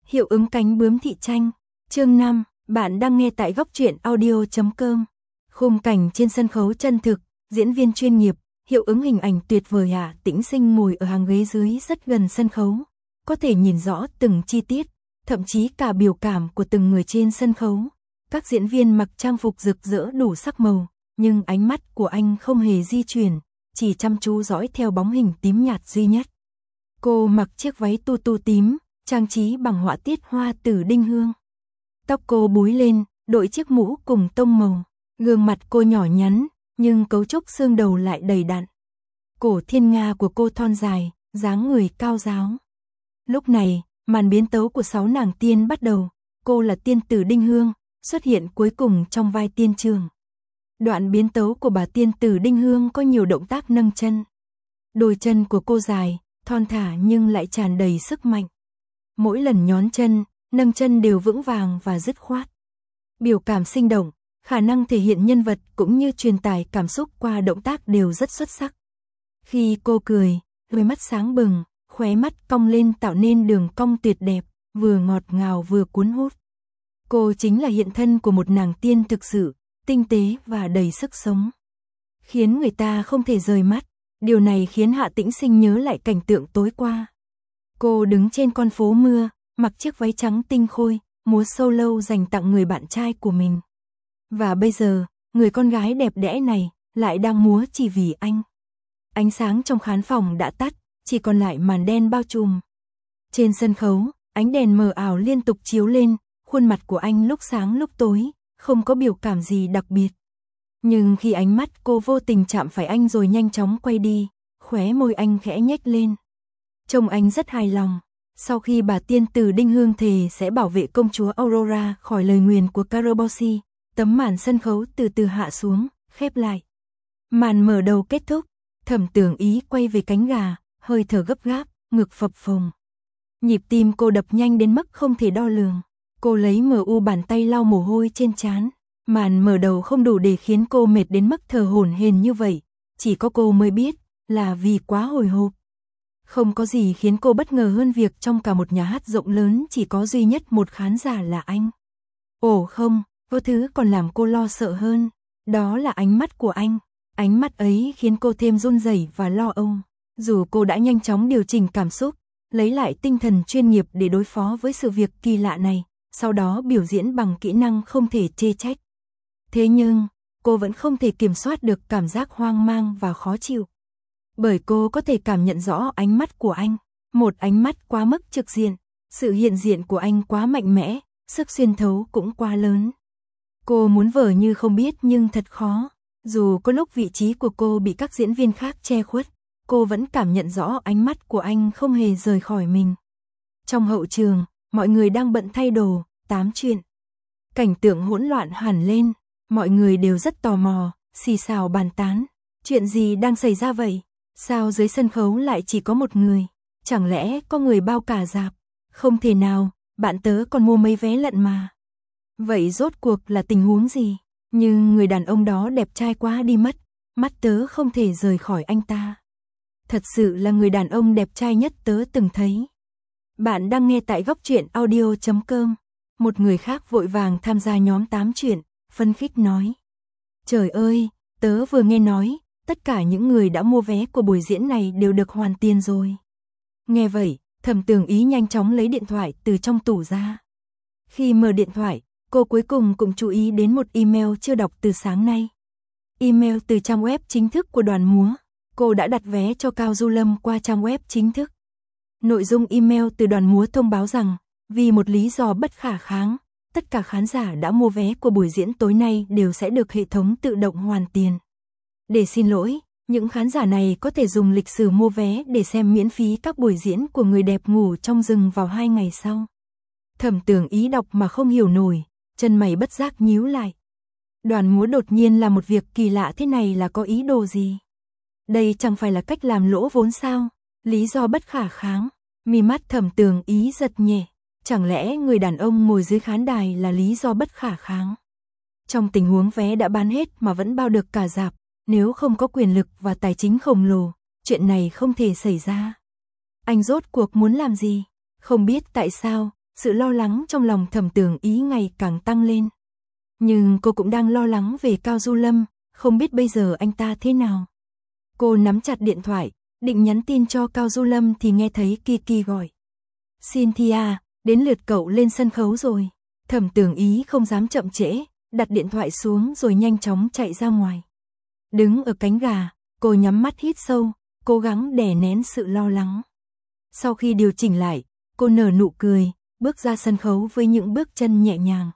Hiệu ứng cánh bướm thị tranh. Chương 5, bạn đang nghe tại góc truyện audio.com. Khung cảnh trên sân khấu chân thực, diễn viên chuyên nghiệp, hiệu ứng hình ảnh tuyệt vời. Hạ Tĩnh Sinh ngồi ở hàng ghế dưới rất gần sân khấu, có thể nhìn rõ từng chi tiết, thậm chí cả biểu cảm của từng người trên sân khấu. Các diễn viên mặc trang phục rực rỡ đủ sắc màu, nhưng ánh mắt của anh không hề di chuyển, chỉ chăm chú dõi theo bóng hình tím nhạt duy nhất. Cô mặc chiếc váy tu tím, trang trí bằng họa tiết hoa tử đinh hương. Tóc cô búi lên, đội chiếc mũ cùng tông màu. Gương mặt cô nhỏ nhắn, nhưng cấu trúc xương đầu lại đầy đặn. Cổ thiên nga của cô thon dài, dáng người cao ráo. Lúc này, màn biến tấu của 6 nàng tiên bắt đầu. Cô là tiên tử Đinh Hương, xuất hiện cuối cùng trong vai tiên trường. Đoạn biến tấu của bà tiên tử Đinh Hương có nhiều động tác nâng chân. Đôi chân của cô dài, thon thả nhưng lại tràn đầy sức mạnh. Mỗi lần nhón chân, nâng chân đều vững vàng và dứt khoát. Biểu cảm sinh động, khả năng thể hiện nhân vật cũng như truyền tải cảm xúc qua động tác đều rất xuất sắc. Khi cô cười, đôi mắt sáng bừng, khóe mắt cong lên tạo nên đường cong tuyệt đẹp, vừa ngọt ngào vừa cuốn hút. Cô chính là hiện thân của một nàng tiên thực sự, tinh tế và đầy sức sống, khiến người ta không thể rời mắt. Điều này khiến Hạ Tĩnh Sinh nhớ lại cảnh tượng tối qua. Cô đứng trên con phố mưa, mặc chiếc váy trắng tinh khôi, múa solo dành tặng người bạn trai của mình. Và bây giờ, người con gái đẹp đẽ này lại đang múa chỉ vì anh. Ánh sáng trong khán phòng đã tắt, chỉ còn lại màn đen bao trùm. Trên sân khấu, ánh đèn mờ ảo liên tục chiếu lên, khuôn mặt của anh lúc sáng lúc tối, không có biểu cảm gì đặc biệt. Nhưng khi ánh mắt cô vô tình chạm phải anh rồi nhanh chóng quay đi, khóe môi anh khẽ nhếch lên. Trông anh rất hài lòng. Sau khi bà tiên tử Đinh Hương thề sẽ bảo vệ công chúa Aurora khỏi lời nguyền của Carabosse, tấm màn sân khấu từ từ hạ xuống, khép lại. Màn mở đầu kết thúc, Thẩm Tưởng Ý quay về cánh gà, hơi thở gấp gáp, ngực phập phồng. Nhịp tim cô đập nhanh đến mức không thể đo lường. Cô lấy bàn tay lau mồ hôi trên trán. Màn mở đầu không đủ để khiến cô mệt đến mức thở hổn hển như vậy, chỉ có cô mới biết, là vì quá hồi hộp. Không có gì khiến cô bất ngờ hơn việc trong cả một nhà hát rộng lớn chỉ có duy nhất một khán giả là anh. Ồ không, có thứ còn làm cô lo sợ hơn, đó là ánh mắt của anh. Ánh mắt ấy khiến cô thêm run rẩy và lo âu. Dù cô đã nhanh chóng điều chỉnh cảm xúc, lấy lại tinh thần chuyên nghiệp để đối phó với sự việc kỳ lạ này, sau đó biểu diễn bằng kỹ năng không thể chê trách. Thế nhưng, cô vẫn không thể kiểm soát được cảm giác hoang mang và khó chịu. Bởi cô có thể cảm nhận rõ ánh mắt của anh, một ánh mắt quá mức trực diện, sự hiện diện của anh quá mạnh mẽ, sức xuyên thấu cũng quá lớn. Cô muốn vờ như không biết nhưng thật khó, dù có lúc vị trí của cô bị các diễn viên khác che khuất, cô vẫn cảm nhận rõ ánh mắt của anh không hề rời khỏi mình. Trong hậu trường, mọi người đang bận thay đồ, tám chuyện. Cảnh tượng hỗn loạn hẳn lên, mọi người đều rất tò mò, xì xào bàn tán. Chuyện gì đang xảy ra vậy? Sao dưới sân khấu lại chỉ có một người? Chẳng lẽ có người bao cả rạp? Không thể nào, bạn tớ còn mua mấy vé lận mà. Vậy rốt cuộc là tình huống gì? Nhưng người đàn ông đó đẹp trai quá đi mất, mắt tớ không thể rời khỏi anh ta. Thật sự là người đàn ông đẹp trai nhất tớ từng thấy. Bạn đang nghe tại góc truyện audio.com. Một người khác vội vàng tham gia nhóm tám chuyện, phân khích nói. Trời ơi, tớ vừa nghe nói, tất cả những người đã mua vé của buổi diễn này đều được hoàn tiền rồi. Nghe vậy, Thẩm Tưởng Ý nhanh chóng lấy điện thoại từ trong tủ ra. Khi mở điện thoại, cô cuối cùng cũng chú ý đến một email chưa đọc từ sáng nay. Email từ trang web chính thức của đoàn múa. Cô đã đặt vé cho Cao Du Lâm qua trang web chính thức. Nội dung email từ đoàn múa thông báo rằng, vì một lý do bất khả kháng, tất cả khán giả đã mua vé của buổi diễn tối nay đều sẽ được hệ thống tự động hoàn tiền. Để xin lỗi, những khán giả này có thể dùng lịch sử mua vé để xem miễn phí các buổi diễn của người đẹp ngủ trong rừng vào 2 ngày sau. Thẩm Tưởng Ý đọc mà không hiểu nổi, chân mày bất giác nhíu lại. Đoàn múa đột nhiên làm một việc kỳ lạ thế này là có ý đồ gì? Đây chẳng phải là cách làm lỗ vốn sao? Lý do bất khả kháng. Mi mắt Thẩm Tưởng Ý giật nhẹ. Chẳng lẽ người đàn ông ngồi dưới khán đài là lý do bất khả kháng? Trong tình huống vé đã bán hết mà vẫn bao được cả rạp, nếu không có quyền lực và tài chính khổng lồ, chuyện này không thể xảy ra. Anh rốt cuộc muốn làm gì? Không biết tại sao, sự lo lắng trong lòng Thẩm Tường Ý ngày càng tăng lên. Nhưng cô cũng đang lo lắng về Cao Du Lâm, không biết bây giờ anh ta thế nào. Cô nắm chặt điện thoại, định nhắn tin cho Cao Du Lâm thì nghe thấy Kiki gọi. Cynthia, đến lượt cậu lên sân khấu rồi. Thẩm Tường Ý không dám chậm trễ, đặt điện thoại xuống rồi nhanh chóng chạy ra ngoài. Đứng ở cánh gà, cô nhắm mắt hít sâu, cố gắng đè nén sự lo lắng. Sau khi điều chỉnh lại, cô nở nụ cười, bước ra sân khấu với những bước chân nhẹ nhàng.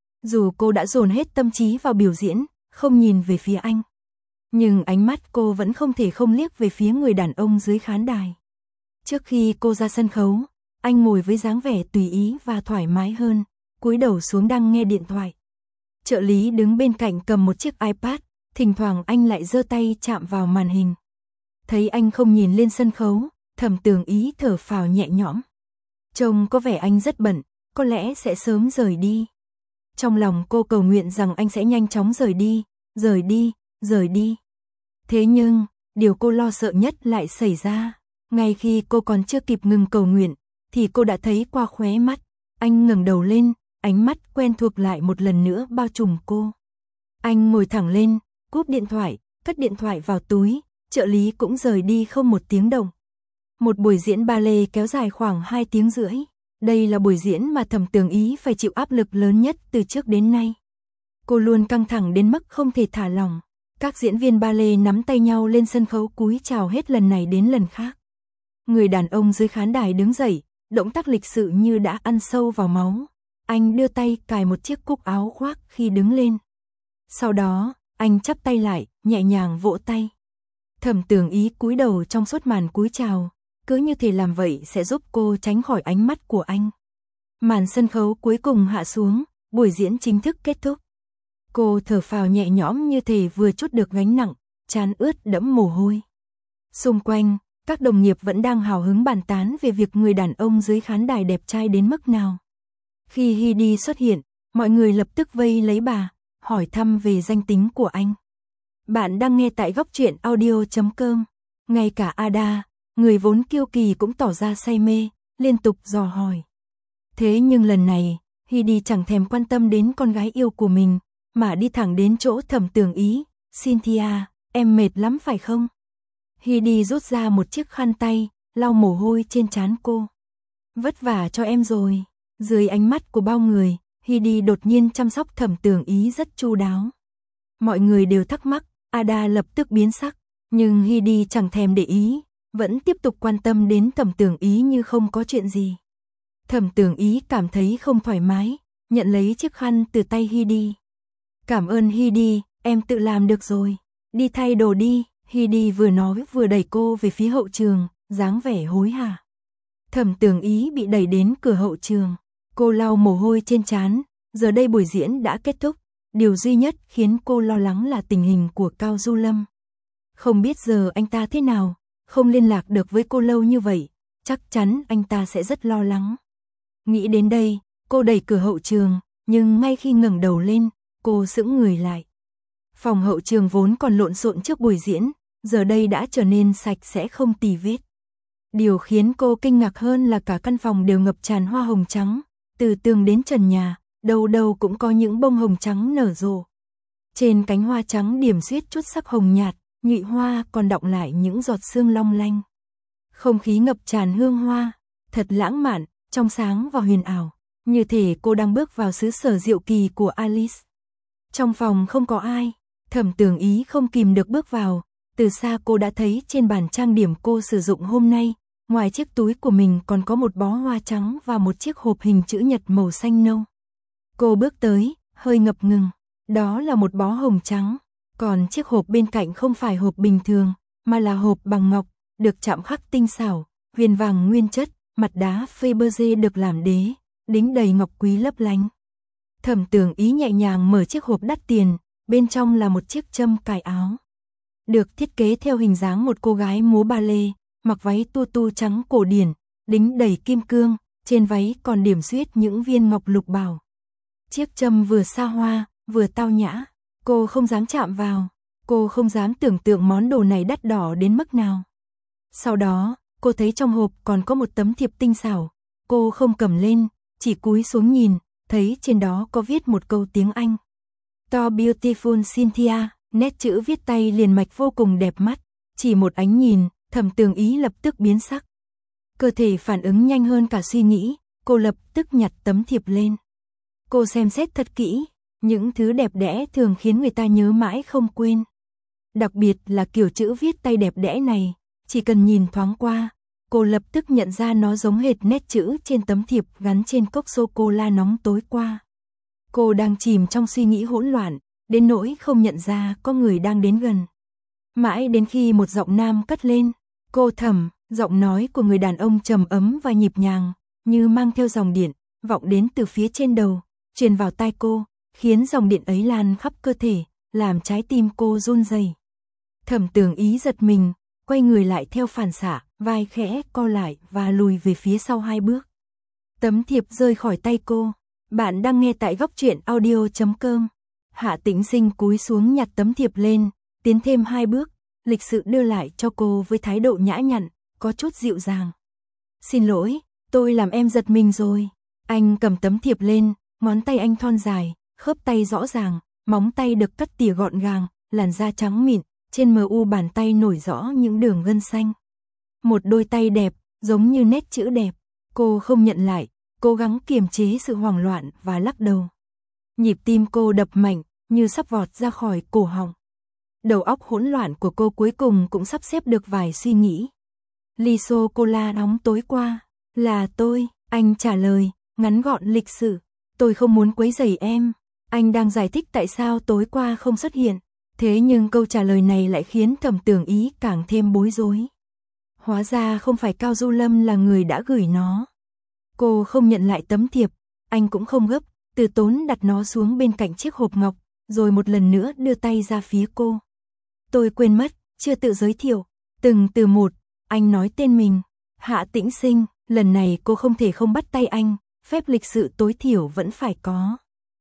Dù cô đã dồn hết tâm trí vào biểu diễn, không nhìn về phía anh, nhưng ánh mắt cô vẫn không thể không liếc về phía người đàn ông dưới khán đài. Trước khi cô ra sân khấu, anh ngồi với dáng vẻ tùy ý và thoải mái hơn, cúi đầu xuống đang nghe điện thoại. Trợ lý đứng bên cạnh cầm một chiếc iPad, thỉnh thoảng anh lại giơ tay chạm vào màn hình. Thấy anh không nhìn lên sân khấu, Thẩm Tường Ý thở phào nhẹ nhõm. Trông có vẻ anh rất bận, có lẽ sẽ sớm rời đi. Trong lòng cô cầu nguyện rằng anh sẽ nhanh chóng rời đi, rời đi, rời đi. Thế nhưng, điều cô lo sợ nhất lại xảy ra. Ngay khi cô còn chưa kịp ngừng cầu nguyện, thì cô đã thấy qua khóe mắt. Anh ngẩng đầu lên, ánh mắt quen thuộc lại một lần nữa bao trùm cô. Anh ngồi thẳng lên, cúp điện thoại, cất điện thoại vào túi, trợ lý cũng rời đi không một tiếng động. Một buổi diễn ballet kéo dài khoảng 2 tiếng rưỡi. Đây là buổi diễn mà Thẩm Tường Ý phải chịu áp lực lớn nhất từ trước đến nay. Cô luôn căng thẳng đến mức không thể thả lỏng. Các diễn viên ballet nắm tay nhau lên sân khấu cúi chào hết lần này đến lần khác. Người đàn ông dưới khán đài đứng dậy, động tác lịch sự như đã ăn sâu vào máu. Anh đưa tay cài một chiếc cúc áo khoác khi đứng lên. Sau đó, anh chắp tay lại, nhẹ nhàng vỗ tay. Thẩm Tường Ý cúi đầu trong suốt màn cúi chào, cứ như thể làm vậy sẽ giúp cô tránh khỏi ánh mắt của anh. Màn sân khấu cuối cùng hạ xuống, buổi diễn chính thức kết thúc. Cô thở phào nhẹ nhõm như thể vừa trút được gánh nặng, trán ướt đẫm mồ hôi. Xung quanh, các đồng nghiệp vẫn đang hào hứng bàn tán về việc người đàn ông dưới khán đài đẹp trai đến mức nào. Khi Heidi xuất hiện, mọi người lập tức vây lấy bà, hỏi thăm về danh tính của anh. Bạn đang nghe tại góc truyện audio.com. Ngay cả Ada, người vốn kiêu kỳ cũng tỏ ra say mê, liên tục dò hỏi. Thế nhưng lần này, Heidi chẳng thèm quan tâm đến con gái yêu của mình, mà đi thẳng đến chỗ Thẩm Tường Ý. Cynthia, em mệt lắm phải không? Heidi rút ra một chiếc khăn tay, lau mồ hôi trên trán cô. Vất vả cho em rồi. Dưới ánh mắt của bao người, Heidi đột nhiên chăm sóc Thẩm Tường Ý rất chu đáo. Mọi người đều thắc mắc, Ada lập tức biến sắc, nhưng Heidi chẳng thèm để ý, vẫn tiếp tục quan tâm đến Thẩm Tường Ý như không có chuyện gì. Thẩm Tường Ý cảm thấy không thoải mái, nhận lấy chiếc khăn từ tay Heidi. Cảm ơn Heidi, em tự làm được rồi. Đi thay đồ đi. Heidi vừa nói vừa đẩy cô về phía hậu trường, dáng vẻ hối hả. Thẩm Tường Ý bị đẩy đến cửa hậu trường. Cô lau mồ hôi trên trán, giờ đây buổi diễn đã kết thúc. Điều duy nhất khiến cô lo lắng là tình hình của Cao Du Lâm. Không biết giờ anh ta thế nào, không liên lạc được với cô lâu như vậy, chắc chắn anh ta sẽ rất lo lắng. Nghĩ đến đây, cô đẩy cửa hậu trường, nhưng ngay khi ngẩng đầu lên, cô sững người lại. Phòng hậu trường vốn còn lộn xộn trước buổi diễn, giờ đây đã trở nên sạch sẽ không tì vết. Điều khiến cô kinh ngạc hơn là cả căn phòng đều ngập tràn hoa hồng trắng, từ tường đến trần nhà, đâu đâu cũng có những bông hồng trắng nở rộ. Trên cánh hoa trắng điểm xuyết chút sắc hồng nhạt, nhụy hoa còn đọng lại những giọt sương long lanh. Không khí ngập tràn hương hoa, thật lãng mạn, trong sáng và huyền ảo, như thể cô đang bước vào xứ sở diệu kỳ của Alice. Trong phòng không có ai, Thẩm Tường Ý không kìm được bước vào, từ xa cô đã thấy trên bàn trang điểm cô sử dụng hôm nay, ngoài chiếc túi của mình còn có một bó hoa trắng và một chiếc hộp hình chữ nhật màu xanh nâu. Cô bước tới, hơi ngập ngừng, đó là một bó hồng trắng, còn chiếc hộp bên cạnh không phải hộp bình thường, mà là hộp bằng ngọc, được chạm khắc tinh xảo, viền vàng nguyên chất, mặt đá Fabergé được làm đế, đính đầy ngọc quý lấp lánh. Thẩm Tường Ý nhẹ nhàng mở chiếc hộp đắt tiền, bên trong là một chiếc châm cài áo. Được thiết kế theo hình dáng một cô gái múa ballet, mặc váy tu trắng cổ điển, đính đầy kim cương, trên váy còn điểm xuyết những viên ngọc lục bảo. Chiếc châm vừa xa hoa, vừa tao nhã, cô không dám chạm vào, cô không dám tưởng tượng món đồ này đắt đỏ đến mức nào. Sau đó, cô thấy trong hộp còn có một tấm thiệp tinh xảo, cô không cầm lên, chỉ cúi xuống nhìn, thấy trên đó có viết một câu tiếng Anh. To beautiful Cynthia, nét chữ viết tay liền mạch vô cùng đẹp mắt, chỉ một ánh nhìn, Thẩm Tường Ý lập tức biến sắc. Cơ thể phản ứng nhanh hơn cả suy nghĩ, cô lập tức nhặt tấm thiệp lên. Cô xem xét thật kỹ, những thứ đẹp đẽ thường khiến người ta nhớ mãi không quên. Đặc biệt là kiểu chữ viết tay đẹp đẽ này, chỉ cần nhìn thoáng qua, cô lập tức nhận ra nó giống hệt nét chữ trên tấm thiệp gắn trên cốc sô-cô-la nóng tối qua. Cô đang chìm trong suy nghĩ hỗn loạn, đến nỗi không nhận ra có người đang đến gần. Mãi đến khi một giọng nam cất lên, cô Thẩm, giọng nói của người đàn ông trầm ấm và nhịp nhàng, như mang theo dòng điện, vọng đến từ phía trên đầu, truyền vào tai cô, khiến dòng điện ấy lan khắp cơ thể, làm trái tim cô run rẩy. Thẩm Tường Ý giật mình, quay người lại theo phản xạ, vai khẽ co lại và lùi về phía sau 2 bước. Tấm thiệp rơi khỏi tay cô. Bạn đang nghe tại góc truyện audio.com. Hạ Tĩnh Sinh cúi xuống nhặt tấm thiệp lên, tiến thêm 2 bước, lịch sự đưa lại cho cô với thái độ nhã nhặn, có chút dịu dàng. Xin lỗi, tôi làm em giật mình rồi. Anh cầm tấm thiệp lên, ngón tay anh thon dài, khớp tay rõ ràng, móng tay được cắt tỉa gọn gàng, làn da trắng mịn, trên mu bàn tay nổi rõ những đường gân xanh. Một đôi tay đẹp, giống như nét chữ đẹp. Cô không nhận lại, cố gắng kiềm chế sự hoảng loạn và lắc đầu. Nhịp tim cô đập mạnh, như sắp vọt ra khỏi cổ họng. Đầu óc hỗn loạn của cô cuối cùng cũng sắp xếp được vài suy nghĩ. Ly sô-cô-la nóng tối qua, là tôi, anh trả lời, ngắn gọn lịch sự. Tôi không muốn quấy rầy em. Anh đang giải thích tại sao tối qua không xuất hiện. Thế nhưng câu trả lời này lại khiến Thẩm Tường Ý càng thêm bối rối. Hóa ra không phải Cao Du Lâm là người đã gửi nó. Cô không nhận lại tấm thiệp, anh cũng không gấp, từ tốn đặt nó xuống bên cạnh chiếc hộp ngọc, rồi một lần nữa đưa tay ra phía cô. Tôi quên mất, chưa tự giới thiệu, từng từ một, anh nói tên mình, Hạ Tĩnh Sinh, lần này cô không thể không bắt tay anh, phép lịch sự tối thiểu vẫn phải có.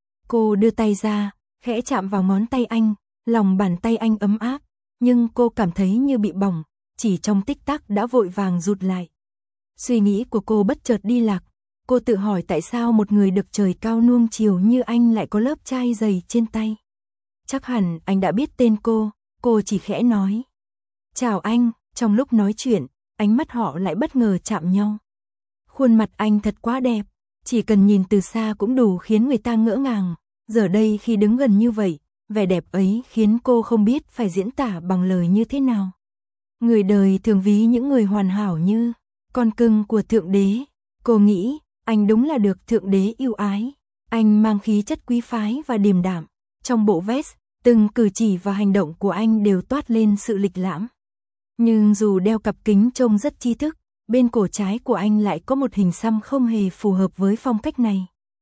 Cô đưa tay ra, khẽ chạm vào ngón tay anh, lòng bàn tay anh ấm áp, nhưng cô cảm thấy như bị bỏng, chỉ trong tích tắc đã vội vàng rụt lại. Suy nghĩ của cô bất chợt đi lạc, cô tự hỏi tại sao một người được trời cao nuông chiều như anh lại có lớp trai dày trên tay. Chắc hẳn anh đã biết tên cô chỉ khẽ nói. Chào anh, trong lúc nói chuyện, ánh mắt họ lại bất ngờ chạm nhau. Khuôn mặt anh thật quá đẹp, chỉ cần nhìn từ xa cũng đủ khiến người ta ngỡ ngàng, giờ đây khi đứng gần như vậy, vẻ đẹp ấy khiến cô không biết phải diễn tả bằng lời như thế nào. Người đời thường ví những người hoàn hảo như con cưng của Thượng Đế, cô nghĩ anh đúng là được Thượng Đế yêu ái. Anh mang khí chất quý phái và điềm đạm, trong bộ vest, từng cử chỉ và hành động của anh đều toát lên sự lịch lãm. Nhưng dù đeo cặp kính trông rất tri thức, bên cổ trái của anh lại có một hình xăm không hề phù hợp với phong cách này.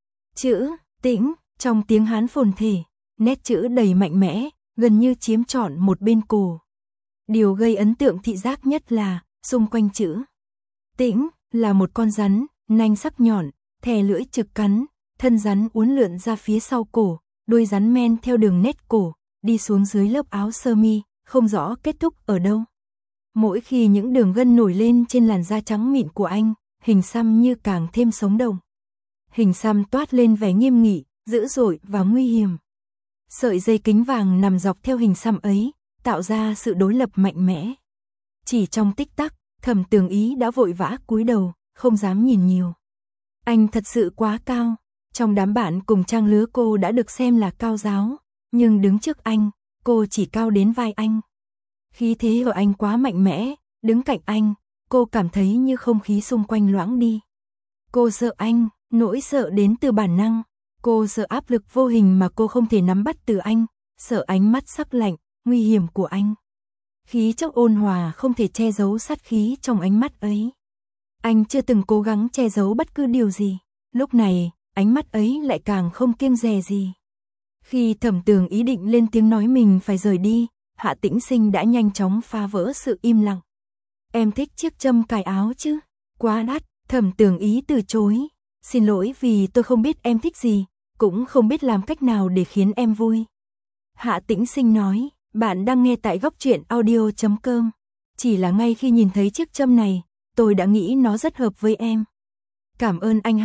Chữ Tĩnh trong tiếng Hán phồn thể, nét chữ đầy mạnh mẽ, gần như chiếm trọn một bên cổ. Điều gây ấn tượng thị giác nhất là xung quanh chữ Tĩnh là một con rắn, nanh sắc nhọn, thè lưỡi trực cắn, thân rắn uốn lượn ra phía sau cổ, đuôi rắn men theo đường nét cổ, đi xuống dưới lớp áo sơ mi, không rõ kết thúc ở đâu. Mỗi khi những đường gân nổi lên trên làn da trắng mịn của anh, hình xăm như càng thêm sống động. Hình xăm toát lên vẻ nghiêm nghị, dữ dội và nguy hiểm. Sợi dây kính vàng nằm dọc theo hình xăm ấy, tạo ra sự đối lập mạnh mẽ. Chỉ trong tích tắc, Thẩm Tường Ý đã vội vã cúi đầu, không dám nhìn nhiều. Anh thật sự quá cao, trong đám bạn cùng trang lứa cô đã được xem là cao giáo, nhưng đứng trước anh, cô chỉ cao đến vai anh. Khí thế của anh quá mạnh mẽ, đứng cạnh anh, cô cảm thấy như không khí xung quanh loãng đi. Cô sợ anh, nỗi sợ đến từ bản năng, cô sợ áp lực vô hình mà cô không thể nắm bắt từ anh, sợ ánh mắt sắc lạnh, nguy hiểm của anh. Khí chất ôn hòa không thể che giấu sát khí trong ánh mắt ấy. Anh chưa từng cố gắng che giấu bất cứ điều gì, lúc này, ánh mắt ấy lại càng không kiêng dè gì. Khi Thẩm Tường Ý định lên tiếng nói mình phải rời đi, Hạ Tĩnh Sinh đã nhanh chóng phá vỡ sự im lặng. Em thích chiếc châm cài áo chứ? Quá đắt. Thẩm Tường Ý từ chối. Xin lỗi vì tôi không biết em thích gì, cũng không biết làm cách nào để khiến em vui. Hạ Tĩnh Sinh nói, bạn đang nghe tại góc truyện audio.com. Chỉ là ngay khi nhìn thấy chiếc châm này, tôi đã nghĩ nó rất hợp với em. Cảm ơn anh Hạ,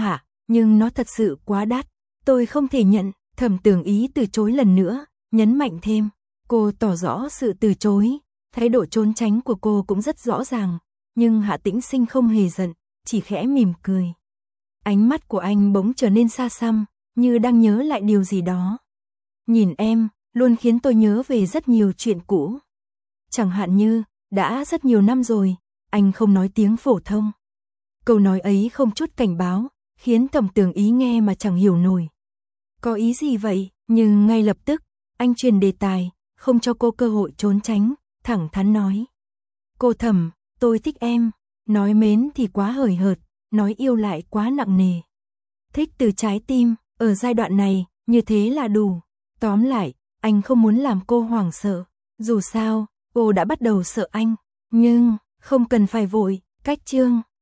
nhưng nó thật sự quá đắt, tôi không thể nhận. Thẩm Tường Ý từ chối lần nữa, nhấn mạnh thêm, cô tỏ rõ sự từ chối, thái độ trốn tránh của cô cũng rất rõ ràng, nhưng Hạ Tĩnh Sinh không hề giận, chỉ khẽ mỉm cười. Ánh mắt của anh bỗng trở nên xa xăm, như đang nhớ lại điều gì đó. Nhìn em, luôn khiến tôi nhớ về rất nhiều chuyện cũ. Chẳng hạn như, đã rất nhiều năm rồi, anh không nói tiếng phổ thông. Câu nói ấy không chút cảnh báo, khiến Thẩm Tường Ý nghe mà chẳng hiểu nổi. Có ý gì vậy? Nhưng ngay lập tức, anh truyền đề tài, không cho cô cơ hội trốn tránh, thẳng thắn nói. Cô Thẩm, tôi thích em, nói mến thì quá hời hợt, nói yêu lại quá nặng nề. Thích từ trái tim, ở giai đoạn này, như thế là đủ. Tóm lại, anh không muốn làm cô hoảng sợ. Dù sao, cô đã bắt đầu sợ anh. Nhưng, không cần phải vội, cách chương.